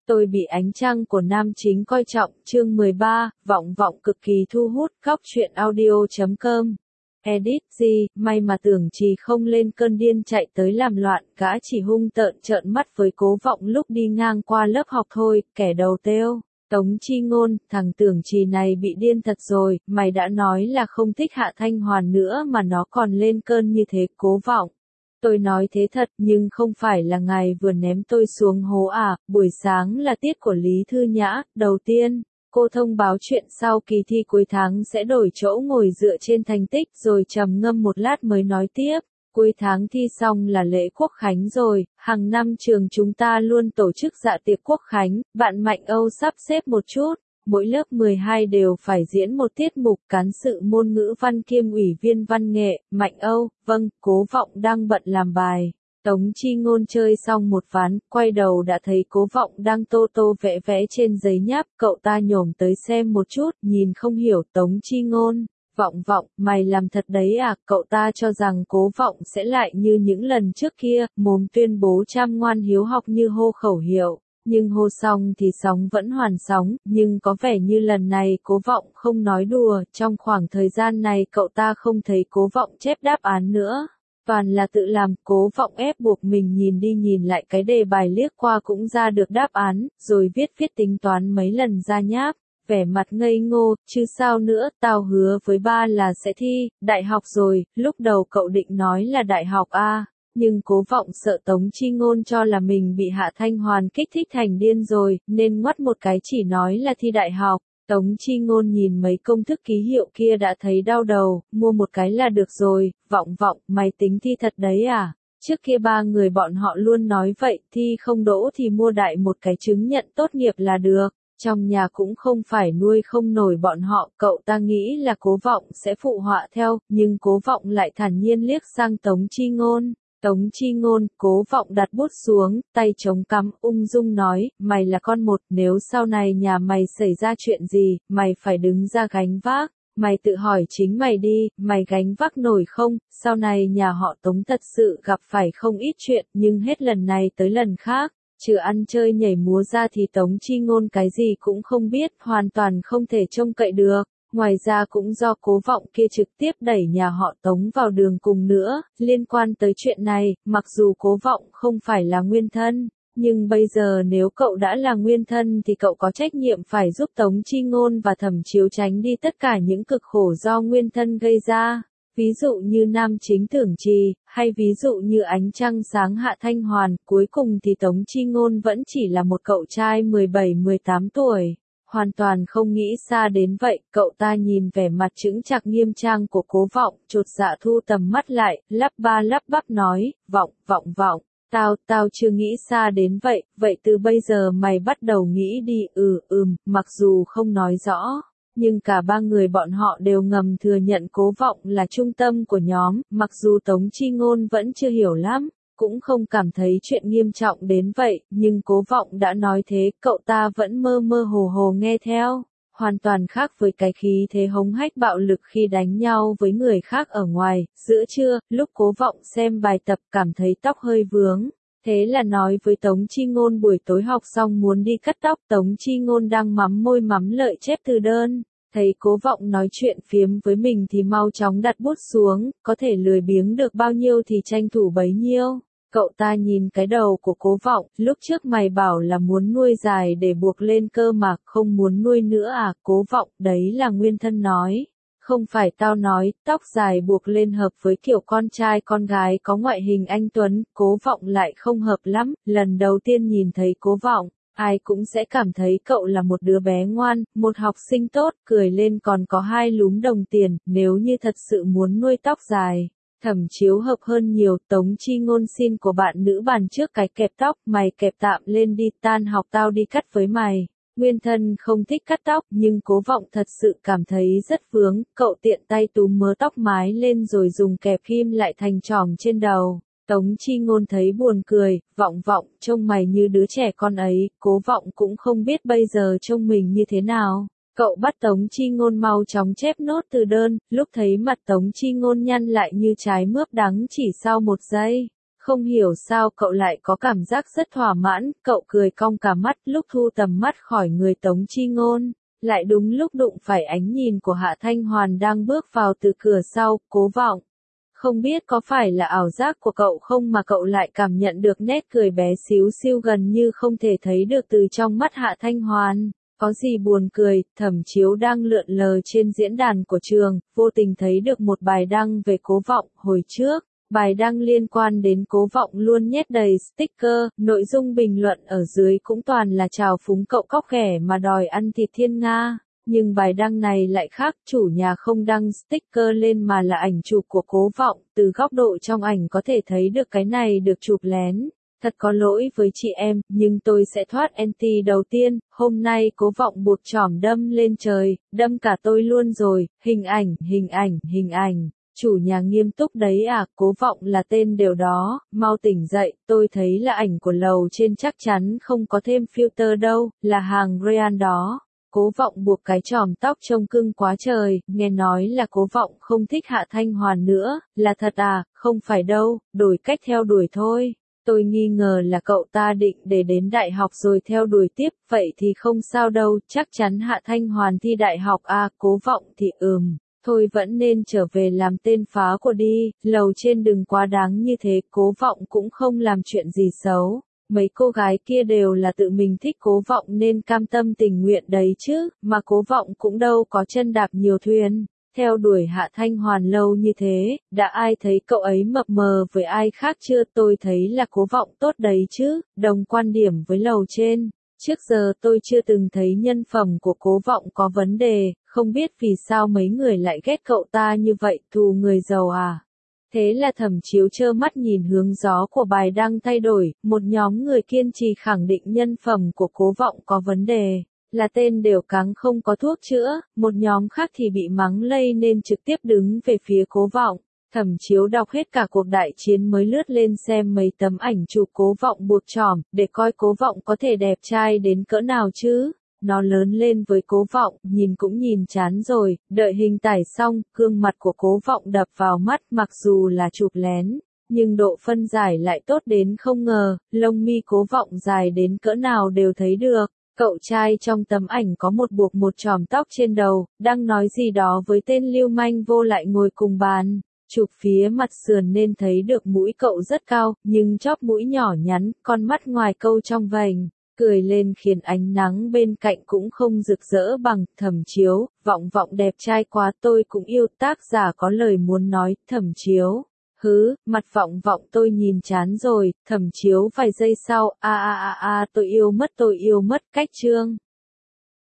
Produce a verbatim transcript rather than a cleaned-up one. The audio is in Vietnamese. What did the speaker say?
Tôi bị ánh trăng của nam chính coi trọng, chương mười ba, vọng vọng cực kỳ thu hút, góc truyện audio chấm com. Edit, gì, may mà tưởng Trì không lên cơn điên chạy tới làm loạn, gã chỉ hung tợn trợn mắt với Cố Vọng lúc đi ngang qua lớp học thôi, kẻ đầu têu. Tống Chi Ngôn, thằng tưởng Trì này bị điên thật rồi, mày đã nói là không thích Hạ Thanh Hoàn nữa mà nó còn lên cơn như thế. Cố Vọng. Tôi nói thế thật, nhưng không phải là ngài vừa ném tôi xuống hố à, buổi sáng là tiết của Lý Thư Nhã, đầu tiên, cô thông báo chuyện sau kỳ thi cuối tháng sẽ đổi chỗ ngồi dựa trên thành tích rồi trầm ngâm một lát mới nói tiếp. Cuối tháng thi xong là lễ Quốc Khánh rồi, hàng năm trường chúng ta luôn tổ chức dạ tiệc Quốc Khánh, bạn Mạnh Âu sắp xếp một chút. Mỗi lớp mười hai đều phải diễn một tiết mục cán sự môn ngữ văn kiêm ủy viên văn nghệ. Mạnh Âu, vâng, Cố Vọng đang bận làm bài. Tống Chi Ngôn chơi xong một ván, quay đầu đã thấy Cố Vọng đang tô tô vẽ vẽ trên giấy nháp, cậu ta nhổm tới xem một chút, nhìn không hiểu. Tống Chi Ngôn, Vọng Vọng, mày làm thật đấy à? Cậu ta cho rằng Cố Vọng sẽ lại như những lần trước kia, mồm tuyên bố chăm ngoan hiếu học như hô khẩu hiệu. Nhưng hô xong thì sóng vẫn hoàn sóng, nhưng có vẻ như lần này Cố Vọng không nói đùa, trong khoảng thời gian này cậu ta không thấy Cố Vọng chép đáp án nữa. Toàn là tự làm. Cố Vọng ép buộc mình nhìn đi nhìn lại cái đề bài liếc qua cũng ra được đáp án, rồi viết viết tính toán mấy lần ra nháp, vẻ mặt ngây ngô, chứ sao nữa, tao hứa với ba là sẽ thi, đại học rồi, lúc đầu cậu định nói là đại học a. Nhưng Cố Vọng sợ Tống Chi Ngôn cho là mình bị Hạ Thanh Hoàn kích thích thành điên rồi, nên ngoắt một cái chỉ nói là thi đại học. Tống Chi Ngôn nhìn mấy công thức ký hiệu kia đã thấy đau đầu, mua một cái là được rồi. Vọng Vọng, mày tính thi thật đấy à? Trước kia ba người bọn họ luôn nói vậy, thi không đỗ thì mua đại một cái chứng nhận tốt nghiệp là được. Trong nhà cũng không phải nuôi không nổi bọn họ, cậu ta nghĩ là Cố Vọng sẽ phụ họa theo, nhưng Cố Vọng lại thản nhiên liếc sang Tống Chi Ngôn. Tống Chi Ngôn, Cố Vọng đặt bút xuống, tay chống cằm, ung dung nói, mày là con một, nếu sau này nhà mày xảy ra chuyện gì, mày phải đứng ra gánh vác, mày tự hỏi chính mày đi, mày gánh vác nổi không? Sau này nhà họ Tống thật sự gặp phải không ít chuyện, nhưng hết lần này tới lần khác, trừ ăn chơi nhảy múa ra thì Tống Chi Ngôn cái gì cũng không biết, hoàn toàn không thể trông cậy được. Ngoài ra cũng do Cố Vọng kia trực tiếp đẩy nhà họ Tống vào đường cùng nữa. Liên quan tới chuyện này, mặc dù Cố Vọng không phải là nguyên thân, nhưng bây giờ nếu cậu đã là nguyên thân thì cậu có trách nhiệm phải giúp Tống Chi Ngôn và Thẩm Chiếu tránh đi tất cả những cực khổ do nguyên thân gây ra. Ví dụ như nam chính Tưởng Trì, hay ví dụ như ánh trăng sáng Hạ Thanh Hoàn, cuối cùng thì Tống Chi Ngôn vẫn chỉ là một cậu trai mười bảy mười tám tuổi. Hoàn toàn không nghĩ xa đến vậy, cậu ta nhìn vẻ mặt chững chạc nghiêm trang của Cố Vọng, chột dạ thu tầm mắt lại, lắp ba lắp bắp nói, Vọng, Vọng Vọng, tao, tao chưa nghĩ xa đến vậy, vậy từ bây giờ mày bắt đầu nghĩ đi. Ừ, ừm, mặc dù không nói rõ, nhưng cả ba người bọn họ đều ngầm thừa nhận Cố Vọng là trung tâm của nhóm, mặc dù Tống Chi Ngôn vẫn chưa hiểu lắm. Cũng không cảm thấy chuyện nghiêm trọng đến vậy, nhưng Cố Vọng đã nói thế, cậu ta vẫn mơ mơ hồ hồ nghe theo, hoàn toàn khác với cái khí thế hống hách bạo lực khi đánh nhau với người khác ở ngoài. Giữa trưa, lúc Cố Vọng xem bài tập cảm thấy tóc hơi vướng, thế là nói với Tống Chi Ngôn buổi tối học xong muốn đi cắt tóc. Tống Chi Ngôn đang mắm môi mắm lợi chép từ đơn. Thấy Cố Vọng nói chuyện phiếm với mình thì mau chóng đặt bút xuống, có thể lười biếng được bao nhiêu thì tranh thủ bấy nhiêu. Cậu ta nhìn cái đầu của Cố Vọng, lúc trước mày bảo là muốn nuôi dài để buộc lên cơ mà, không muốn nuôi nữa à? Cố Vọng, đấy là nguyên thân nói. Không phải tao nói, tóc dài buộc lên hợp với kiểu con trai con gái có ngoại hình anh tuấn. Cố Vọng lại không hợp lắm, lần đầu tiên nhìn thấy Cố Vọng, ai cũng sẽ cảm thấy cậu là một đứa bé ngoan, một học sinh tốt, cười lên còn có hai lúm đồng tiền, nếu như thật sự muốn nuôi tóc dài. Thẩm Chiếu hợp hơn nhiều. Tống Chi Ngôn xin của bạn nữ bàn trước cái kẹp tóc, mày kẹp tạm lên đi, tan học tao đi cắt với mày. Nguyên thân không thích cắt tóc, nhưng Cố Vọng thật sự cảm thấy rất vướng, cậu tiện tay túm mớ tóc mái lên rồi dùng kẹp ghim lại thành chòm trên đầu. Tống Chi Ngôn thấy buồn cười, Vọng Vọng, trông mày như đứa trẻ con ấy. Cố Vọng cũng không biết bây giờ trông mình như thế nào. Cậu bắt Tống Chi Ngôn mau chóng chép nốt từ đơn, lúc thấy mặt Tống Chi Ngôn nhăn lại như trái mướp đắng chỉ sau một giây. Không hiểu sao cậu lại có cảm giác rất thỏa mãn, cậu cười cong cả mắt lúc thu tầm mắt khỏi người Tống Chi Ngôn. Lại đúng lúc đụng phải ánh nhìn của Hạ Thanh Hoàn đang bước vào từ cửa sau, Cố Vọng. Không biết có phải là ảo giác của cậu không mà cậu lại cảm nhận được nét cười bé xíu xiu gần như không thể thấy được từ trong mắt Hạ Thanh Hoàn. Có gì buồn cười, Thẩm Chiếu đang lượn lờ trên diễn đàn của trường, vô tình thấy được một bài đăng về Cố Vọng, hồi trước. Bài đăng liên quan đến Cố Vọng luôn nhét đầy sticker, nội dung bình luận ở dưới cũng toàn là trào phúng cậu cóc ghẻ mà đòi ăn thịt thiên nga. Nhưng bài đăng này lại khác, chủ nhà không đăng sticker lên mà là ảnh chụp của Cố Vọng, từ góc độ trong ảnh có thể thấy được cái này được chụp lén. Thật có lỗi với chị em, nhưng tôi sẽ thoát anti đầu tiên, hôm nay Cố Vọng buộc chỏm đâm lên trời, đâm cả tôi luôn rồi, hình ảnh, hình ảnh, hình ảnh. Chủ nhà nghiêm túc đấy à, Cố Vọng là tên đều đó, mau tỉnh dậy, tôi thấy là ảnh của lầu trên chắc chắn không có thêm filter đâu, là hàng real đó. Cố Vọng buộc cái chòm tóc trông cưng quá trời, nghe nói là Cố Vọng không thích Hạ Thanh Hoàn nữa, là thật à, không phải đâu, đổi cách theo đuổi thôi. Tôi nghi ngờ là cậu ta định để đến đại học rồi theo đuổi tiếp, vậy thì không sao đâu, chắc chắn Hạ Thanh Hoàn thi đại học à, Cố Vọng thì ừm. Thôi vẫn nên trở về làm tên phá của đi, lầu trên đừng quá đáng như thế, Cố Vọng cũng không làm chuyện gì xấu. Mấy cô gái kia đều là tự mình thích Cố Vọng nên cam tâm tình nguyện đấy chứ, mà Cố Vọng cũng đâu có chân đạp nhiều thuyền. Theo đuổi Hạ Thanh Hoàn lâu như thế, đã ai thấy cậu ấy mập mờ với ai khác chưa? Tôi thấy là Cố Vọng tốt đấy chứ, đồng quan điểm với lầu trên. Trước giờ tôi chưa từng thấy nhân phẩm của Cố Vọng có vấn đề, không biết vì sao mấy người lại ghét cậu ta như vậy, thù người giàu à. Thế là Thẩm Chiếu trơ mắt nhìn hướng gió của bài đăng thay đổi, một nhóm người kiên trì khẳng định nhân phẩm của Cố Vọng có vấn đề, là tên đều cáng không có thuốc chữa, một nhóm khác thì bị mắng lây nên trực tiếp đứng về phía Cố Vọng. Thẩm Chiếu đọc hết cả cuộc đại chiến mới lướt lên xem mấy tấm ảnh chụp Cố Vọng buộc chỏm, để coi Cố Vọng có thể đẹp trai đến cỡ nào chứ. Nó lớn lên với Cố Vọng, nhìn cũng nhìn chán rồi, đợi hình tải xong, gương mặt của Cố Vọng đập vào mắt mặc dù là chụp lén, nhưng độ phân giải lại tốt đến không ngờ, lông mi Cố Vọng dài đến cỡ nào đều thấy được. Cậu trai trong tấm ảnh có một buộc một chòm tóc trên đầu, đang nói gì đó với tên lưu manh vô lại ngồi cùng bàn. Chụp phía mặt sườn nên thấy được mũi cậu rất cao, nhưng chóp mũi nhỏ nhắn, con mắt ngoài câu trong vành, cười lên khiến ánh nắng bên cạnh cũng không rực rỡ bằng. Thẩm Chiếu, Vọng Vọng đẹp trai quá, tôi cũng yêu. Tác giả có lời muốn nói. Thẩm Chiếu, hứ, mặt Vọng Vọng tôi nhìn chán rồi. Thẩm Chiếu vài giây sau, a a a a tôi yêu mất tôi yêu mất. Cách chương